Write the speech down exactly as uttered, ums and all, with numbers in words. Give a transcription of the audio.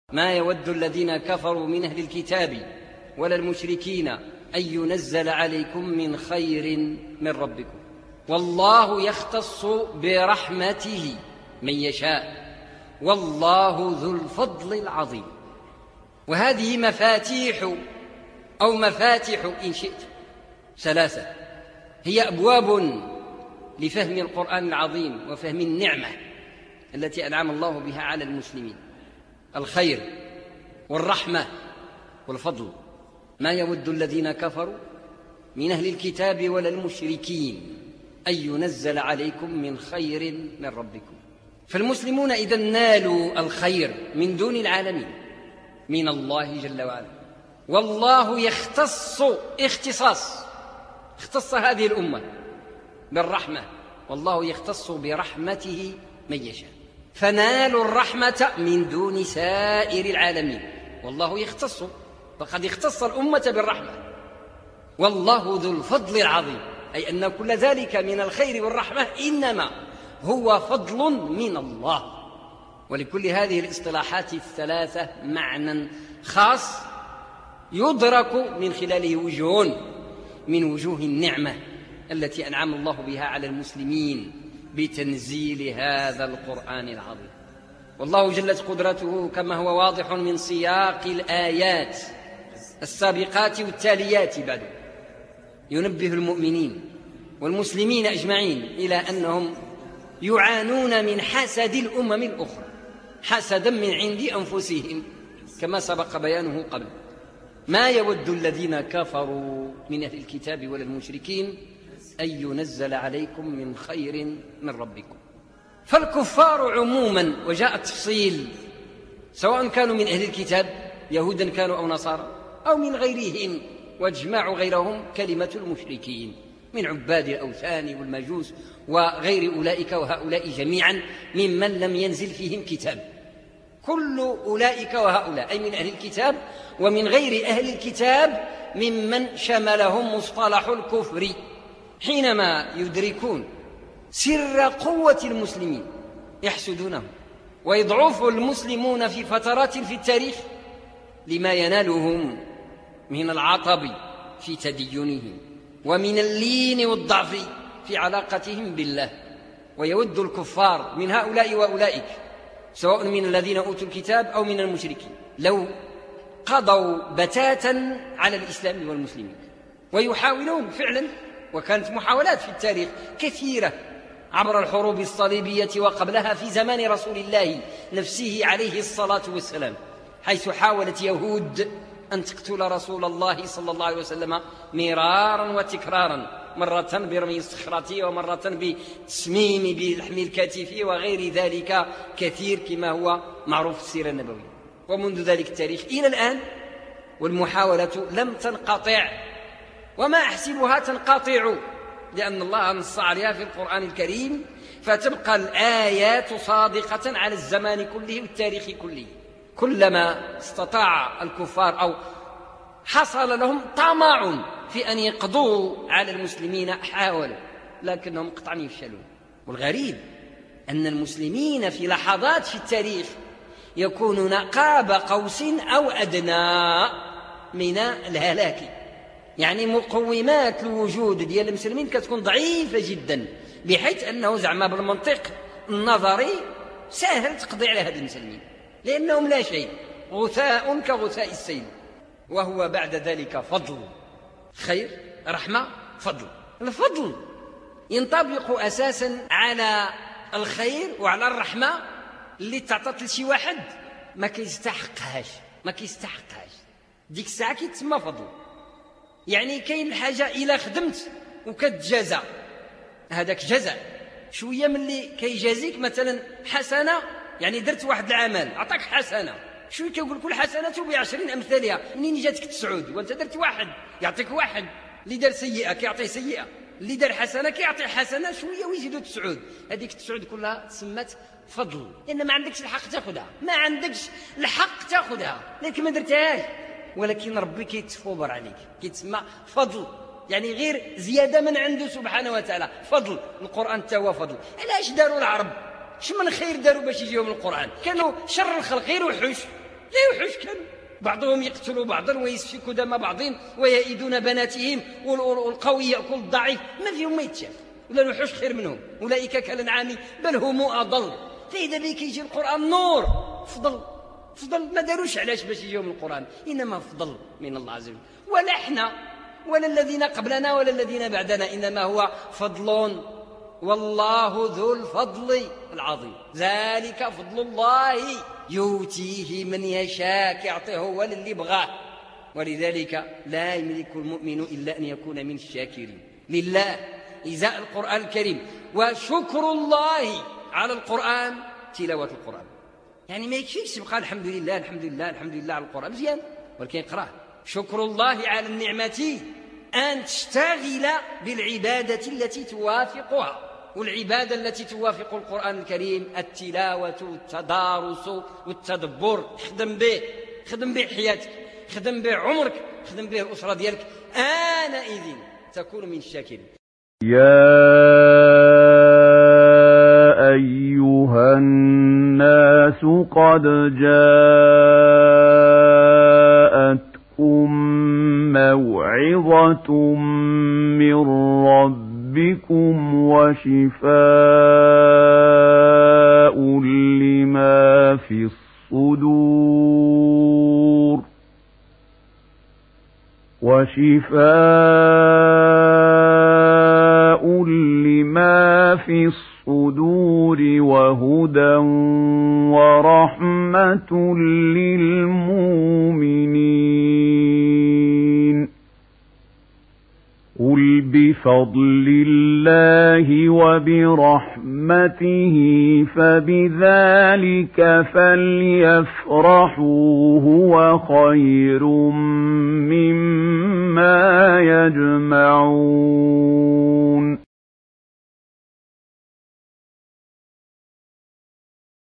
ما يود الذين كفروا من أهل الكتاب ولا المشركين أن ينزل عليكم من خير من ربكم والله يختص برحمته من يشاء والله ذو الفضل العظيم. وهذه مفاتيح أو مفاتح إن شئت ثلاثة، هي أبواب لفهم القرآن العظيم وفهم النعمة التي أنعم الله بها على المسلمين: الخير والرحمة والفضل. ما يود الذين كفروا من أهل الكتاب ولا المشركين أن ينزل عليكم من خير من ربكم. فالمسلمون إذا نالوا الخير من دون العالمين من الله جل وعلا، والله يختص اختصاص اختص هذه الأمة بالرحمة، والله يختص برحمته من يشاء، فنالوا الرحمة من دون سائر العالمين، والله يختص، فقد اختص الأمة بالرحمة. والله ذو الفضل العظيم، أي أن كل ذلك من الخير والرحمة إنما هو فضل من الله. ولكل هذه الاصطلاحات الثلاثة معنى خاص يدرك من خلاله وجه من وجوه النعمة التي أنعم الله بها على المسلمين بتنزيل هذا القرآن العظيم. والله جلت قدرته كما هو واضح من سياق الآيات السابقات والتاليات بعد ينبه المؤمنين والمسلمين أجمعين إلى أنهم يعانون من حسد الأمم الأخرى، حسدا من عند أنفسهم كما سبق بيانه قبل. ما يود الذين كفروا من أهل الكتاب ولا المشركين أن ينزل عليكم من خير من ربكم. فالكفار عموما، وجاء التفصيل، سواء كانوا من أهل الكتاب يهودا كانوا أو نصارى أو من غيرهم، واجمع غيرهم كلمة المشركين من عباد الأوثان والمجوس وغير أولئك وهؤلاء جميعا ممن لم ينزل فيهم كتاب. كل أولئك وهؤلاء أي من أهل الكتاب ومن غير أهل الكتاب ممن شملهم مصطلح الكفر، حينما يدركون سر قوة المسلمين يحسدونهم، ويضعف المسلمون في فترات في التاريخ لما ينالهم من العطب في تدينهم ومن اللين والضعف في علاقتهم بالله. ويود الكفار من هؤلاء وأولئك سواء من الذين أوتوا الكتاب أو من المشركين لو قضوا بتاتا على الإسلام والمسلمين، ويحاولون فعلا، وكانت محاولات في التاريخ كثيرة عبر الحروب الصليبية وقبلها في زمان رسول الله نفسه عليه الصلاة والسلام، حيث حاولت يهود أن تقتل رسول الله صلى الله عليه وسلم مرارا وتكرارا، مرة برمي الصخرة ومرة بتسميم بلحم الكتف وغير ذلك كثير كما هو معروف في السيرة النبوية. ومنذ ذلك التاريخ إلى الآن والمحاولة لم تنقطع، وما أحسبها تنقطع، لأن الله نص عليها في القرآن الكريم، فتبقى الآيات صادقة على الزمان كله والتاريخ كله. كلما استطاع الكفار أو حصل لهم طمع في أن يقضوا على المسلمين حاولوا، لكنهم قطعا يفشلون. والغريب أن المسلمين في لحظات في التاريخ يكونون قاب قوس أو أدنى من الهلاك، يعني مقومات الوجود ديال المسلمين كتكون ضعيفة جدا، بحيث أنه زعما بالمنطق النظري سهل تقضي على هذه المسلمين، لأنهم لا شيء، غثاء كغثاء السيل. وهو بعد ذلك فضل، خير، رحمة، فضل. الفضل ينطبق أساسا على الخير وعلى الرحمة اللي تعطت لشي واحد ما كيستحقهاش ما كيستحقهاش ديك الساعة كيتسمى فضل. يعني كاين الحاجة إلا خدمت وكتجازى، هذاك جزاء. شوية من اللي كيجازيك مثلا حسنة، يعني درت واحد العمل عطاك حسنة، شوية كيقول كل حسنة بعشرين أمثالها، منين جاتك تسعود؟ وانت درت واحد يعطيك واحد، اللي دار سيئة كيعطيه سيئة، اللي دار حسنة كيعطي حسنة، شوية ويزيدوا تسعود. هذيك تسعود كلها تسمت فضل، لأن ما عندكش الحق تاخذها، ما عندكش الحق تاخذها لكن ما درتهاش، ولكن ربي كيتفوبر عليك، كيتسمى فضل، يعني غير زيادة من عنده سبحانه وتعالى. فضل القرآن تاهو فضل. علاش داروا العرب؟ اش من خير داروا باش يجيهم القرآن؟ كانوا شر الخلق غير وحوش، لا يوحش كانوا بعضهم يقتلوا بعضا ويسفكوا دم بعضهم ويئدون بناتهم، والقوي يأكل الضعيف، ما فيهم ما يتشاف. ولا الوحوش خير منهم، أولئك كالأنعام بل هم أضل. فإذا بك يجي القرآن نور، فضل فضل ما داروش علاش باش يجيهم القرآن، إنما فضل من الله عز وجل. ولا احنا ولا الذين قبلنا ولا الذين بعدنا، إنما هو فضل، والله ذو الفضل العظيم. ذلك فضل الله يؤتيه من يشاء، يعطيه هو للي بغاه. ولذلك لا يملك المؤمن إلا أن يكون من الشاكرين لله إزاء القرآن الكريم. وشكر الله على القرآن تلاوة القرآن، يعني ما يكفيش تبقى الحمد لله الحمد لله الحمد لله على القرآن مزيان، ولكن يقرأه. شكر الله على النعمة أن تشتغل بالعبادة التي توافقها، والعبادة التي توافق القرآن الكريم التلاوة والتدارس والتدبر. خدم به خدم به حياتك، خدم به عمرك، خدم به الأسرة ديالك، آنئذ تكون من الشاكرين. يا أيها الناس قد جاءتكم موعظة من ربكم وشفاء لما في الصدور وشفاء لما في الصدور وهدى ورحمة للمؤمنين. قل بفضل الله وبرحمته فبذلك فليفرحوا هو خير مما يجمعون.